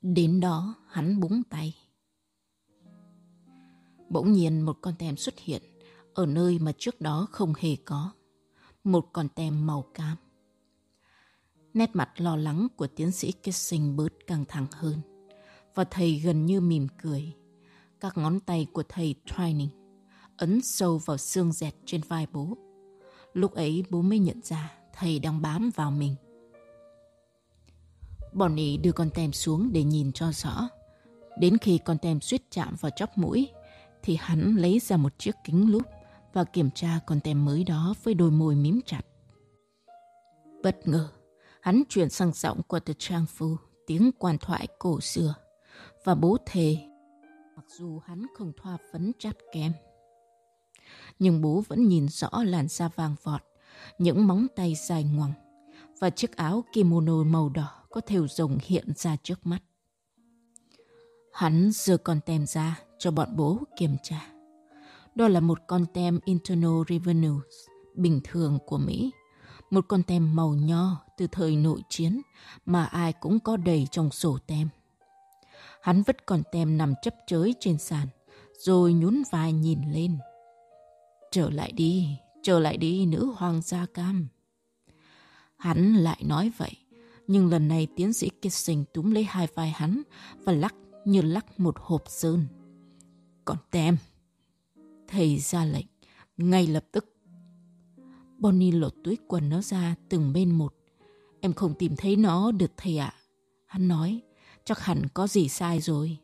Đến đó hắn búng tay. Bỗng nhiên một con tem xuất hiện ở nơi mà trước đó không hề có. Một con tem màu cam. Nét mặt lo lắng của tiến sĩ Kissing bớt căng thẳng hơn. Và thầy gần như mỉm cười. Các ngón tay của thầy Twining ấn sâu vào xương dẹt trên vai bố. Lúc ấy bố mới nhận ra thầy đang bám vào mình. Bonnie đưa con tem xuống để nhìn cho rõ. Đến khi con tem suýt chạm vào chóp mũi thì hắn lấy ra một chiếc kính lúp và kiểm tra con tem mới đó với đôi môi mím chặt. Bất ngờ, hắn chuyển sang giọng của The Trang Phu, tiếng quan thoại cổ xưa. Và bố thề, mặc dù hắn không thoa phấn chát kem, nhưng bố vẫn nhìn rõ làn da vàng vọt, những móng tay dài ngoằng và chiếc áo kimono màu đỏ có thêu rồng hiện ra trước mắt. Hắn giơ con tem ra cho bọn bố kiểm tra. Đó là một con tem Internal Revenue bình thường của Mỹ. Một con tem màu nho từ thời nội chiến mà ai cũng có đầy trong sổ tem. Hắn vứt con tem nằm chấp chới trên sàn, rồi nhún vai nhìn lên. Trở lại đi nữ hoàng da cam. Hắn lại nói vậy, nhưng lần này tiến sĩ Kissing túm lấy hai vai hắn và lắc như lắc một hộp sơn. Còn tem. Thầy ra lệnh, ngay lập tức. Bonnie lột túi quần nó ra từng bên một. Em không tìm thấy nó được thầy ạ. Hắn nói, chắc hẳn có gì sai rồi.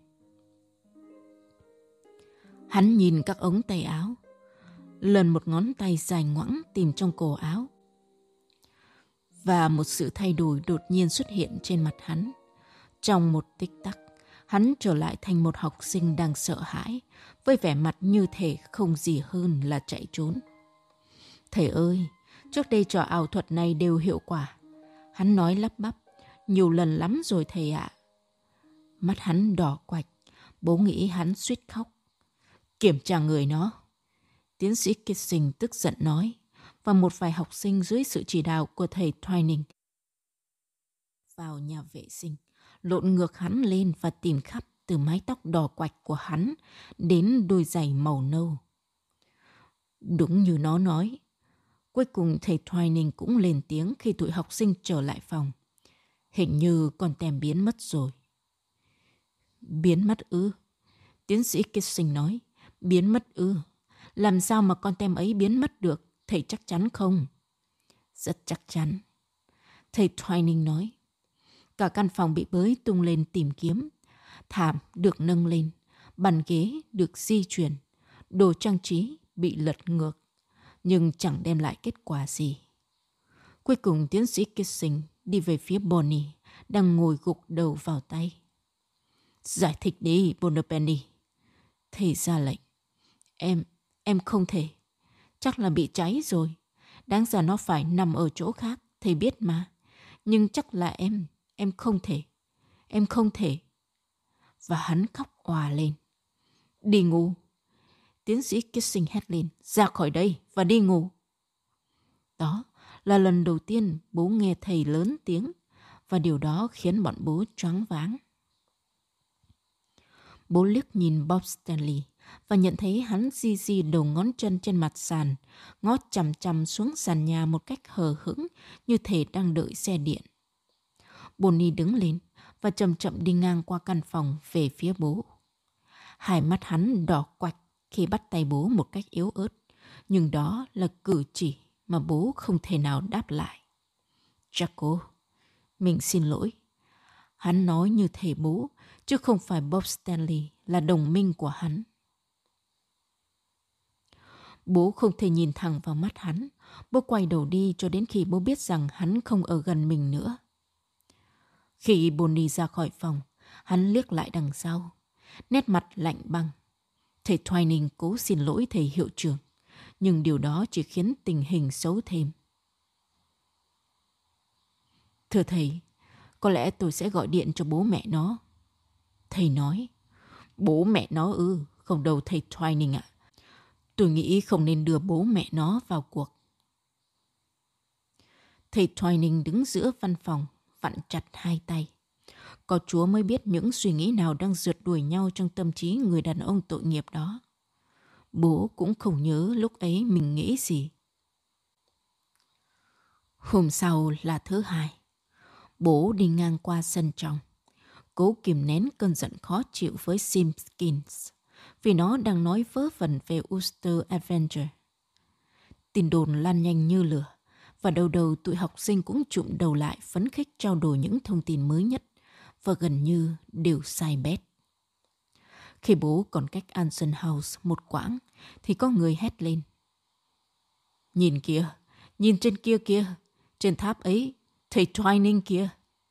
Hắn nhìn các ống tay áo. Lần một ngón tay dài ngoẵng tìm trong cổ áo. Và một sự thay đổi đột nhiên xuất hiện trên mặt hắn. Trong một tích tắc, hắn trở lại thành một học sinh đang sợ hãi, với vẻ mặt như thể không gì hơn là chạy trốn. Thầy ơi, trước đây trò ảo thuật này đều hiệu quả. Hắn nói lắp bắp, nhiều lần lắm rồi thầy ạ. Mắt hắn đỏ quạch, bố nghĩ hắn suýt khóc. Kiểm tra người nó. Tiến sĩ Kissing tức giận nói, và một vài học sinh dưới sự chỉ đạo của thầy Twining vào nhà vệ sinh, lộn ngược hắn lên và tìm khắp từ mái tóc đỏ quạch của hắn đến đôi giày màu nâu. Đúng như nó nói. Cuối cùng thầy Twining cũng lên tiếng khi tụi học sinh trở lại phòng. Hình như con tem biến mất rồi. Biến mất ư? Tiến sĩ Kissing nói. Biến mất ư? Làm sao mà con tem ấy biến mất được? Thầy chắc chắn không? Rất chắc chắn. Thầy Twining nói. Cả căn phòng bị bới tung lên tìm kiếm. Thảm được nâng lên. Bàn ghế được di chuyển. Đồ trang trí bị lật ngược. Nhưng chẳng đem lại kết quả gì. Cuối cùng tiến sĩ Kissing đi về phía Bonnie, đang ngồi gục đầu vào tay. Giải thích đi, Bonapenny. Thầy ra lệnh. Em không thể. Chắc là bị cháy rồi. Đáng ra nó phải nằm ở chỗ khác, thầy biết mà. Nhưng chắc là em không thể. Em không thể. Và hắn khóc òa lên. Đi ngủ. Tiến sĩ Kissing hét lên, ra khỏi đây và đi ngủ. Đó là lần đầu tiên bố nghe thầy lớn tiếng, và điều đó khiến bọn bố choáng váng. Bố liếc nhìn Bob Stanley và nhận thấy hắn di đầu ngón chân trên mặt sàn, ngó chằm chằm xuống sàn nhà một cách hờ hững như thể đang đợi xe điện. Bonnie đứng lên và chậm chậm đi ngang qua căn phòng về phía bố. Hai mắt hắn đỏ quạch khi bắt tay bố một cách yếu ớt, nhưng đó là cử chỉ mà bố không thể nào đáp lại. Jaco, mình xin lỗi. Hắn nói như thể bố, chứ không phải Bob Stanley là đồng minh của hắn. Bố không thể nhìn thẳng vào mắt hắn. Bố quay đầu đi cho đến khi bố biết rằng hắn không ở gần mình nữa. Khi Bonnie ra khỏi phòng, hắn liếc lại đằng sau. Nét mặt lạnh băng. Thầy Twining cố xin lỗi thầy hiệu trưởng, nhưng điều đó chỉ khiến tình hình xấu thêm. Thưa thầy, có lẽ tôi sẽ gọi điện cho bố mẹ nó. Thầy nói. Bố mẹ nó ư? Không đâu thầy Twining ạ. Tôi nghĩ không nên đưa bố mẹ nó vào cuộc. Thầy Twining đứng giữa văn phòng, vặn chặt hai tay. Có Chúa mới biết những suy nghĩ nào đang rượt đuổi nhau trong tâm trí người đàn ông tội nghiệp đó. Bố cũng không nhớ lúc ấy mình nghĩ gì. Hôm sau là thứ Hai. Bố đi ngang qua sân trong. Cố kìm nén cơn giận khó chịu với Simpkins vì nó đang nói vớ vẩn về Ulster Avenger. Tin đồn lan nhanh như lửa và đầu đầu tụi học sinh cũng trụm đầu lại phấn khích trao đổi những thông tin mới nhất và gần như đều sai bét. Khi bố còn cách Anson House một quãng thì có người hét lên. Nhìn kìa, nhìn trên kia kìa, trên tháp ấy, thầy Twining kìa.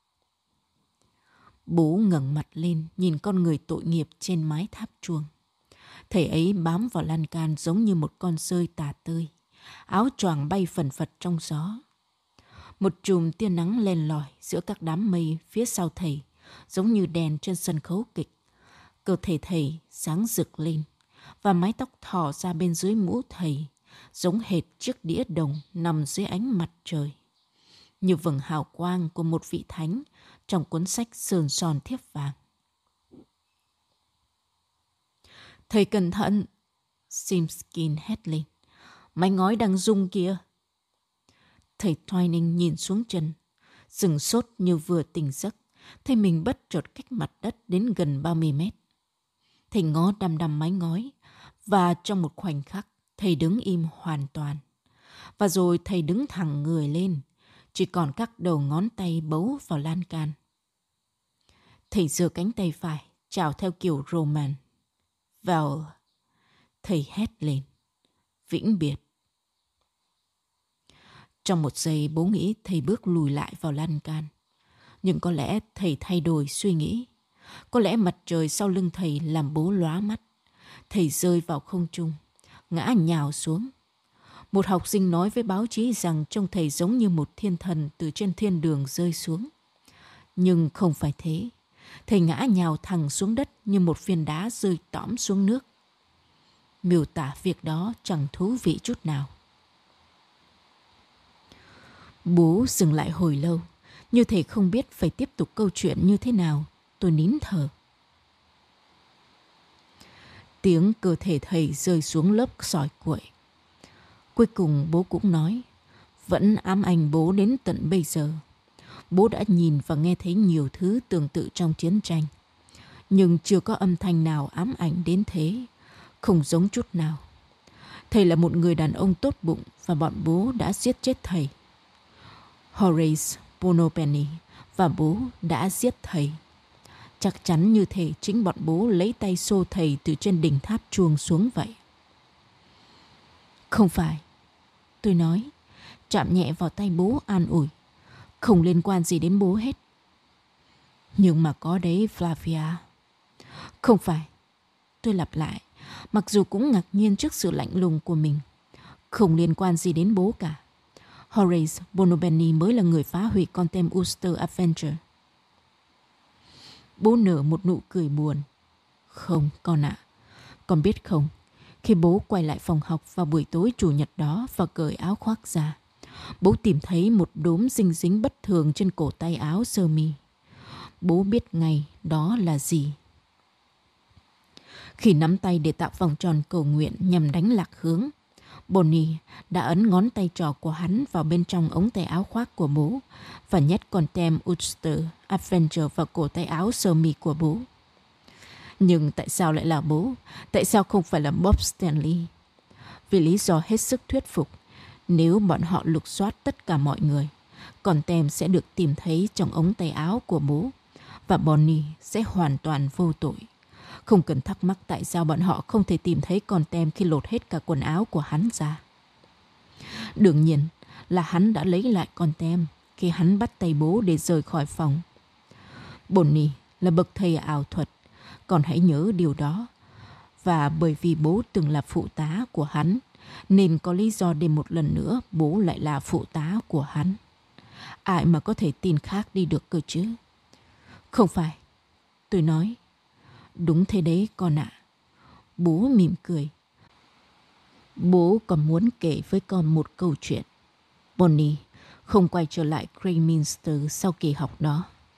Bố ngẩng mặt lên nhìn con người tội nghiệp trên mái tháp chuông. Thầy ấy bám vào lan can giống như một con sơi tà tơi, áo choàng bay phần phật trong gió. Một chùm tia nắng len lỏi giữa các đám mây phía sau thầy, giống như đèn trên sân khấu kịch. Cơ thể thầy sáng rực lên, và mái tóc thò ra bên dưới mũ thầy, giống hệt chiếc đĩa đồng nằm dưới ánh mặt trời, như vầng hào quang của một vị thánh trong cuốn sách sờn sòn thiếp vàng. Thầy cẩn thận! Simpkins hét lên. Mái ngói đang rung kìa! Thầy Twining nhìn xuống chân, sửng sốt như vừa tỉnh giấc, thấy mình bất chợt cách mặt đất đến gần 30 mét. Thầy ngó đăm đăm mái ngói, và trong một khoảnh khắc, thầy đứng im hoàn toàn. Và rồi thầy đứng thẳng người lên, chỉ còn các đầu ngón tay bấu vào lan can. Thầy giơ cánh tay phải, chào theo kiểu Roman. Vào! Thầy hét lên. Vĩnh biệt! Trong một giây bố nghĩ thầy bước lùi lại vào lan can. Nhưng có lẽ thầy thay đổi suy nghĩ. Có lẽ mặt trời sau lưng thầy làm bố lóa mắt. Thầy rơi vào không trung, ngã nhào xuống. Một học sinh nói với báo chí rằng trông thầy giống như một thiên thần từ trên thiên đường rơi xuống. Nhưng không phải thế. Thầy ngã nhào thẳng xuống đất như một viên đá rơi tõm xuống nước. Miêu tả việc đó chẳng thú vị chút nào. Bố dừng lại hồi lâu, như thể không biết phải tiếp tục câu chuyện như thế nào. Tôi nín thở. Tiếng cơ thể thầy rơi xuống lớp sỏi cuội. Cuối cùng bố cũng nói, vẫn ám ảnh bố đến tận bây giờ. Bố đã nhìn và nghe thấy nhiều thứ tương tự trong chiến tranh, nhưng chưa có âm thanh nào ám ảnh đến thế, không giống chút nào. Thầy là một người đàn ông tốt bụng và bọn bố đã giết chết thầy. Horace Bonopenny và bố đã giết thầy. Chắc chắn như thể chính bọn bố lấy tay xô thầy từ trên đỉnh tháp chuông xuống vậy. Không phải, tôi nói, chạm nhẹ vào tay bố an ủi. Không liên quan gì đến bố hết. Nhưng mà có đấy Flavia. Không phải, tôi lặp lại, mặc dù cũng ngạc nhiên trước sự lạnh lùng của mình. Không liên quan gì đến bố cả. Horace Bonopenny mới là người phá hủy con tem Ulster Avenger. Bố nở một nụ cười buồn. Không, con ạ. Con biết không, khi bố quay lại phòng học vào buổi tối chủ nhật đó và cởi áo khoác ra, bố tìm thấy một đốm dinh dính bất thường trên cổ tay áo sơ mi. Bố biết ngay đó là gì. Khi nắm tay để tạo vòng tròn cầu nguyện nhằm đánh lạc hướng, Bonnie đã ấn ngón tay trỏ của hắn vào bên trong ống tay áo khoác của bố và nhét con tem Ulster Avenger vào cổ tay áo sơ mi của bố. Nhưng tại sao lại là bố? Tại sao không phải là Bob Stanley? Vì lý do hết sức thuyết phục. Nếu bọn họ lục soát tất cả mọi người, con tem sẽ được tìm thấy trong ống tay áo của bố và Bonnie sẽ hoàn toàn vô tội. Không cần thắc mắc tại sao bọn họ không thể tìm thấy con tem khi lột hết cả quần áo của hắn ra. Đương nhiên là hắn đã lấy lại con tem khi hắn bắt tay bố để rời khỏi phòng. Bonnie là bậc thầy ảo thuật, con hãy nhớ điều đó. Và bởi vì bố từng là phụ tá của hắn, nên có lý do để một lần nữa bố lại là phụ tá của hắn. Ai mà có thể tin khác đi được cơ chứ? Không phải, tôi nói. Đúng thế đấy con ạ. Bố mỉm cười. Bố còn muốn kể với con một câu chuyện. Bonnie không quay trở lại Greyminster sau kỳ học đó.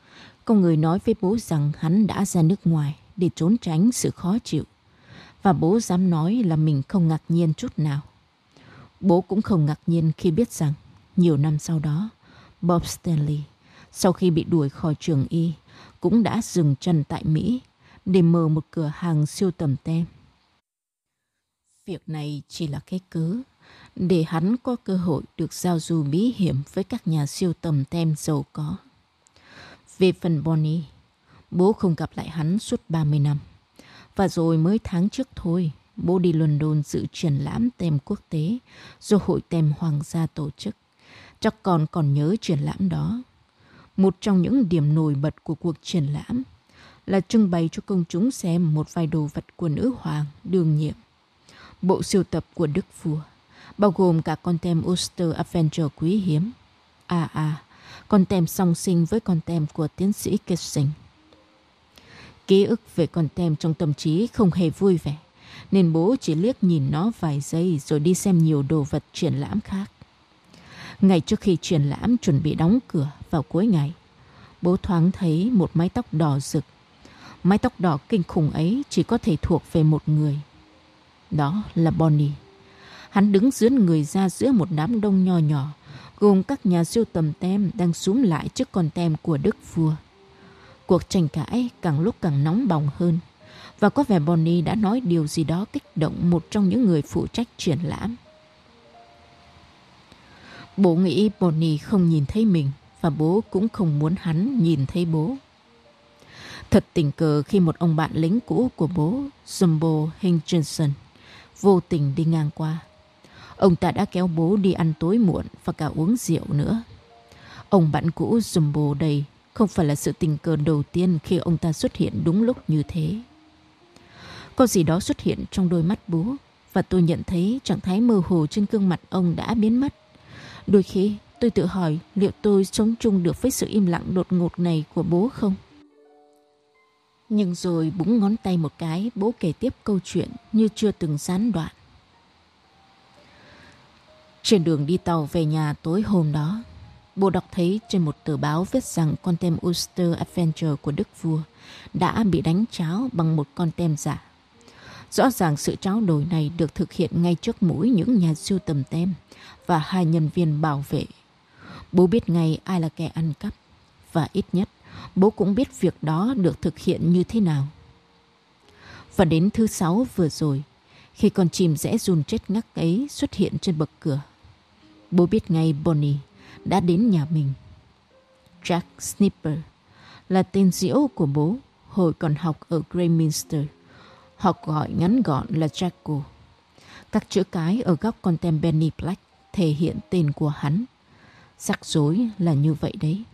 Có người nói với bố rằng hắn đã ra nước ngoài để trốn tránh sự khó chịu. Và bố dám nói là mình không ngạc nhiên chút nào. Bố cũng không ngạc nhiên khi biết rằng nhiều năm sau đó, Bob Stanley, sau khi bị đuổi khỏi trường y, cũng đã dừng chân tại Mỹ để mở một cửa hàng sưu tầm tem. Việc này chỉ là cái cớ để hắn có cơ hội được giao du bí hiểm với các nhà sưu tầm tem giàu có. Về phần Bonnie, bố không gặp lại hắn suốt 30 năm. Và rồi mới tháng trước thôi, bố đi London dự triển lãm tem quốc tế do Hội Tem Hoàng gia tổ chức. Chắc con còn nhớ triển lãm đó. Một trong những điểm nổi bật của cuộc triển lãm là trưng bày cho công chúng xem một vài đồ vật của nữ hoàng đương nhiệm. Bộ sưu tập của Đức Vua, bao gồm cả con tem Ulster Avenger quý hiếm. Con tem song sinh với con tem của tiến sĩ Kissing. Ký ức về con tem trong tâm trí không hề vui vẻ, nên bố chỉ liếc nhìn nó vài giây rồi đi xem nhiều đồ vật triển lãm khác. Ngày trước khi triển lãm chuẩn bị đóng cửa vào cuối ngày, bố thoáng thấy một mái tóc đỏ rực. Mái tóc đỏ kinh khủng ấy chỉ có thể thuộc về một người. Đó là Bonnie. Hắn đứng dướn người ra giữa một đám đông nho nhỏ, gồm các nhà sưu tầm tem đang xúm lại trước con tem của Đức Vua. Cuộc tranh cãi càng lúc càng nóng bỏng hơn, và có vẻ Bonnie đã nói điều gì đó kích động một trong những người phụ trách triển lãm. Bố nghĩ Bonnie không nhìn thấy mình, và bố cũng không muốn hắn nhìn thấy bố. Thật tình cờ khi một ông bạn lính cũ của bố, Jumbo Hutchinson, vô tình đi ngang qua. Ông ta đã kéo bố đi ăn tối muộn và cả uống rượu nữa. Ông bạn cũ Jumbo đây không phải là sự tình cờ đầu tiên khi ông ta xuất hiện đúng lúc như thế. Có gì đó xuất hiện trong đôi mắt bố, và tôi nhận thấy trạng thái mơ hồ trên gương mặt ông đã biến mất. Đôi khi tôi tự hỏi liệu tôi sống chung được với sự im lặng đột ngột này của bố không? Nhưng rồi búng ngón tay một cái, bố kể tiếp câu chuyện như chưa từng gián đoạn. Trên đường đi tàu về nhà tối hôm đó, bố đọc thấy trên một tờ báo viết rằng con tem Ulster Avenger của Đức Vua đã bị đánh tráo bằng một con tem giả. Rõ ràng sự tráo đổi này được thực hiện ngay trước mũi những nhà sưu tầm tem và 2 nhân viên bảo vệ. Bố biết ngay ai là kẻ ăn cắp, và ít nhất bố cũng biết việc đó được thực hiện như thế nào. Và đến thứ 6 vừa rồi, khi con chim rẽ run chết ngắc ấy xuất hiện trên bậc cửa, bố biết ngay Bonnie đã đến nhà mình. Jack Snipper là tên diễu của bố hồi còn học ở Greyminster. Họ gọi ngắn gọn là Jacko. Các chữ cái ở góc con tem Benny Black thể hiện tên của hắn. Rắc rối là như vậy đấy.